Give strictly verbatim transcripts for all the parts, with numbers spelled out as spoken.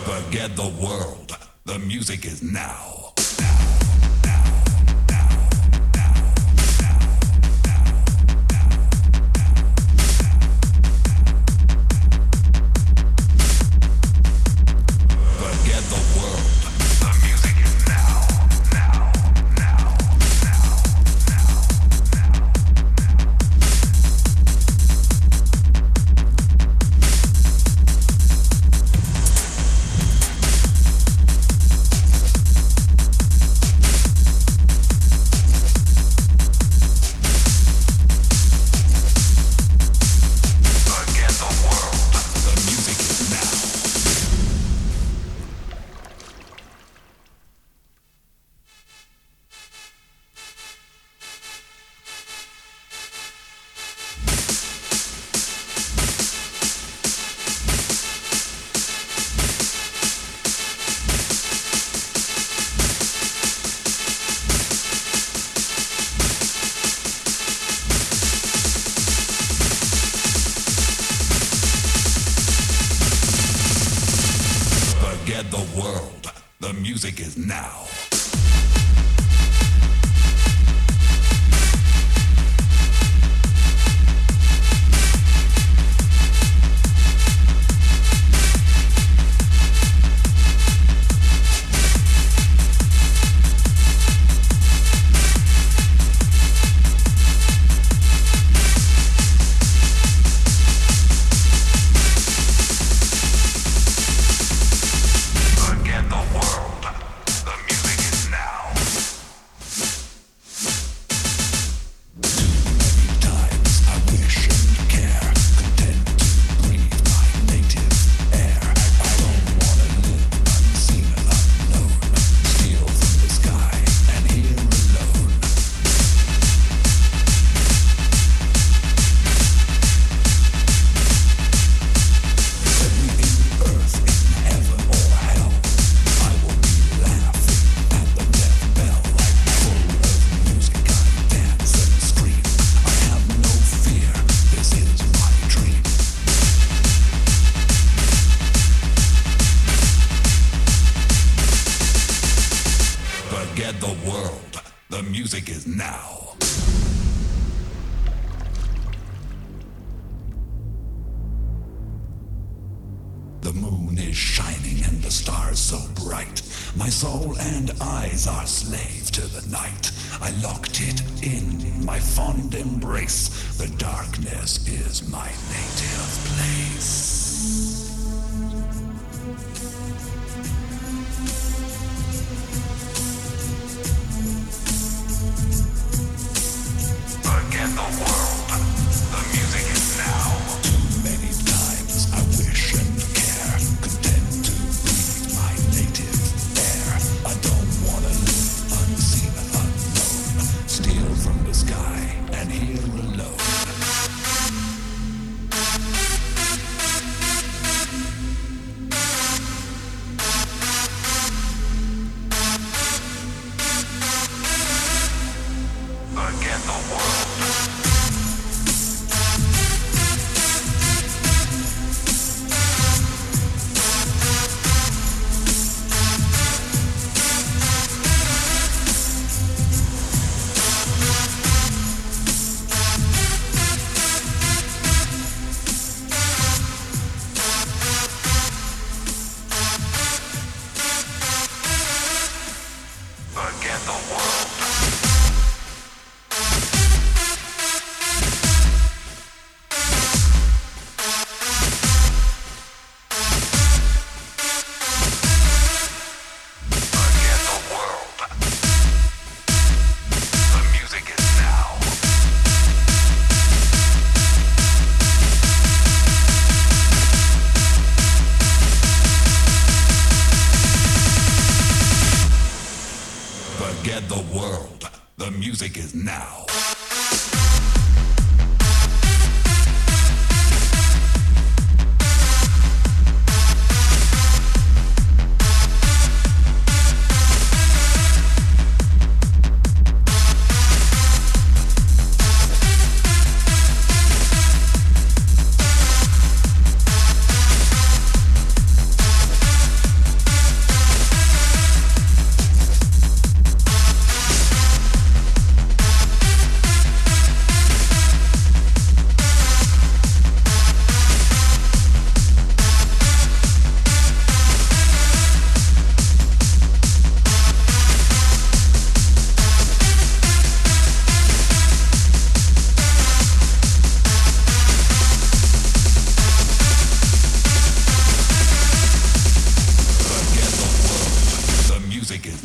Forget the world. The music is now. The world. The music is now. The world. The music is now. The moon is shining and the stars so bright. My soul and eyes are slave to the night. I locked it in my fond embrace. The darkness is my native place. Forget the world. The music is now. Too many times I wish and care, content to breathe my native air. I don't wanna live unseen and unknown, steal from the sky and here alone. Forget the world. Forget the world. Forget the world. The music is now.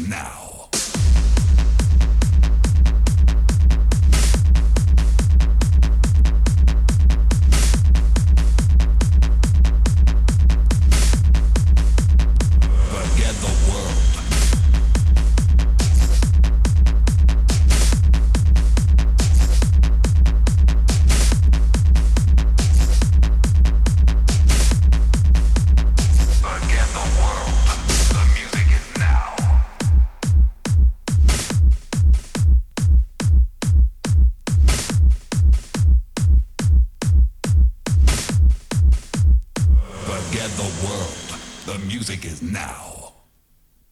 now. Forget the world. Forget the world. The music is now. Forget the world. The music is now.